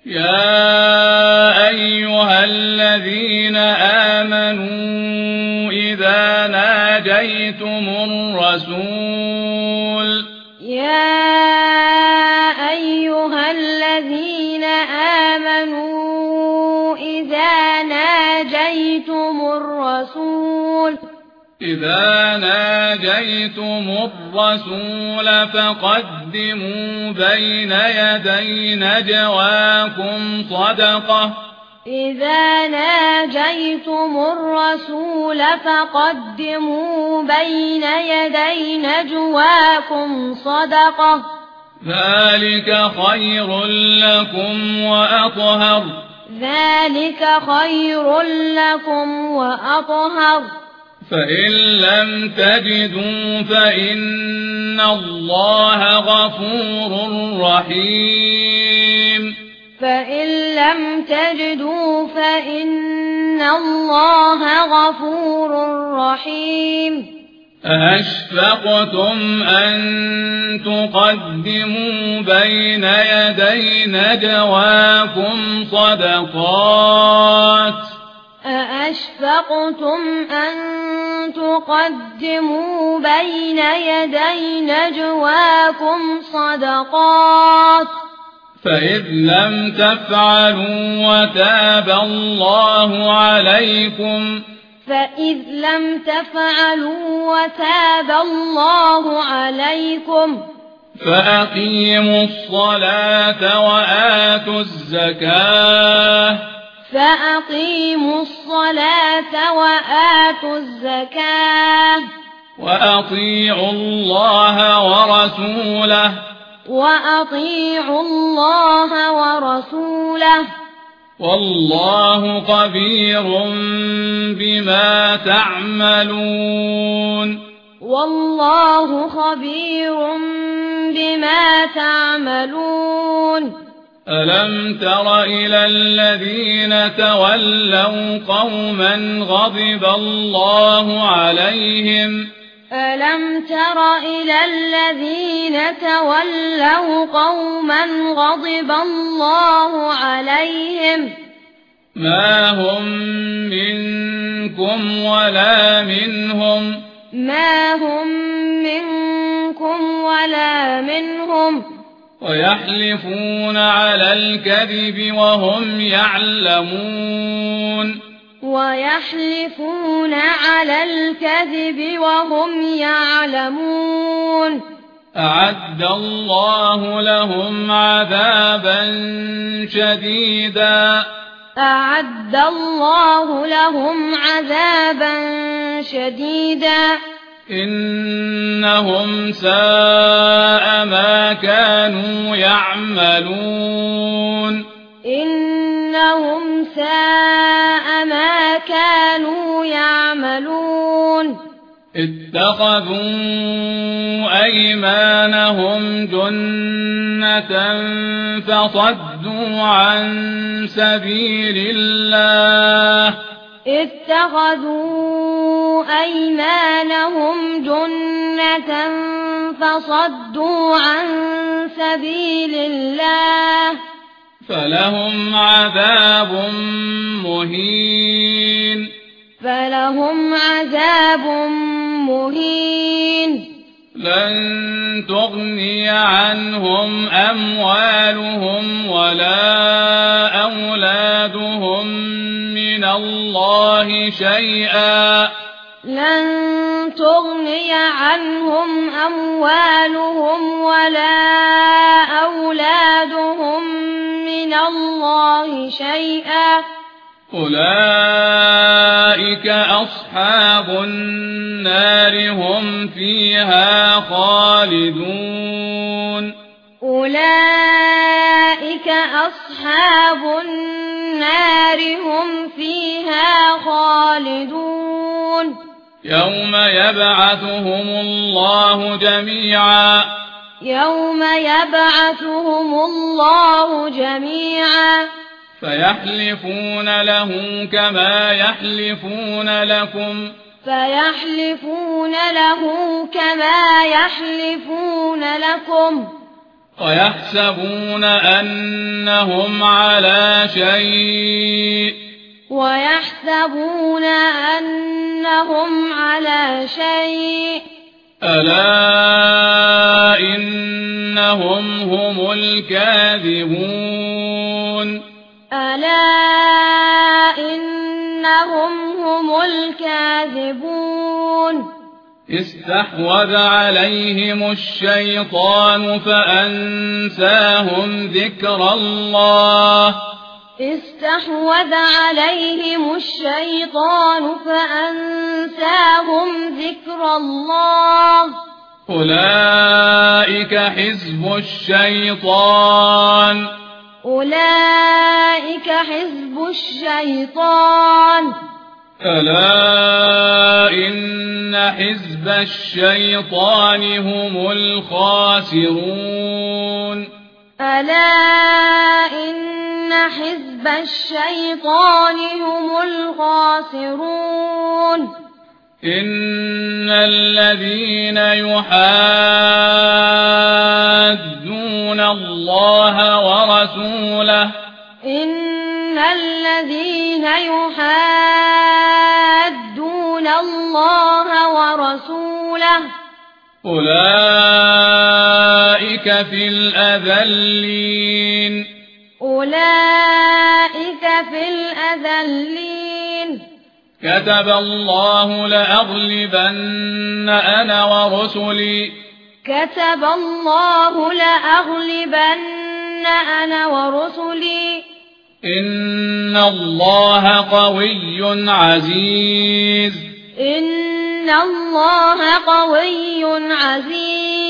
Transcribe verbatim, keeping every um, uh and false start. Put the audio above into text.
يا أيها الذين آمنوا إذا ناجيتم الرسول يا أيها الذين آمنوا إذا ناجيتم الرسول إذا ناجيتم الرسول فقدموا بين يدي نجواكم صدقة إذا ناجيتم الرسول فقدموا بين يدي نجواكم صدقة ذلك خير لكم وأطهر ذلك خير لكم وأطهر فإن لم تجدوا فإن الله غفور رحيم فإن لم تجدوا فإن الله غفور رحيم أأشفقتم أن تقدموا بين يدي نجواكم صدقات أأشفقتم أن تقدموا بين يدي نجواكم صدقات فإذ لم تفعلوا وتاب الله عليكم فإذ لم تفعلوا وتاب الله عليكم فأقيموا الصلاة وآتوا الزكاة فأقيموا الصلاة وآتوا الزكاة وأطيعوا الله ورسوله وأطيعوا الله ورسوله والله خبير بما تعملون والله خبير بما تعملون ألم تر إلى الذين تولوا قوما غضب الله عليهم ألم تر إلى الذين تولوا قوما غضب الله عليهم ما هم منكم ولا منهم ما هم منكم ولا منهم ويحلفون على الكذب وهم يعلمون ويحلفون على الكذب وهم يعلمون أعد الله لهم عذابا شديدا أعد الله لهم عذابا شديدا إنهم ساء ما كانوا يعملون إنهم ساء ما كانوا يعملون اتخذوا أيمانهم جنة فصدوا عن سبيل الله اتخذوا أيمانهم جنة فصدوا عن سبيل الله فلهم عذاب مهين فلهم عذاب مهين لن تغني عنهم أموالهم ولا أولادهم من الله شيئا لن تغني عنهم أموالهم ولا أولادهم من الله شيئا أولئك أصحاب النار هم فيها خالدون أولئك أصحاب النار هم فيها خالدون يوم يبعثهم الله جميعا يوم يبعثهم الله جميعا فيحلفون له كما يحلفون لكم فيحلفون له كما يحلفون لكم ويحسبون أنهم على شيء ويحسبون أنهم على شيء ألا إنهم هم الكاذبون ألا إنهم هم الكاذبون استحوذ عليهم الشيطان فأنساهم ذكر الله استحوذ عليهم الشيطان فأنساهم ذكر الله أولئك حزب الشيطان أولئك حزب الشيطان ألا إن حزب الشيطان هم الخاسرون ألا إن حزب الشيطان هم الخاسرون إن الذين يحادون الله ورسوله إن الذين يحادون الله ورسوله أولئك في الأذلين أولئك في الأذلين كتب الله لأغلبن أنا ورسلي كتب الله لأغلبن أنا ورسلي إن الله قوي عزيز إن الله قوي عزيز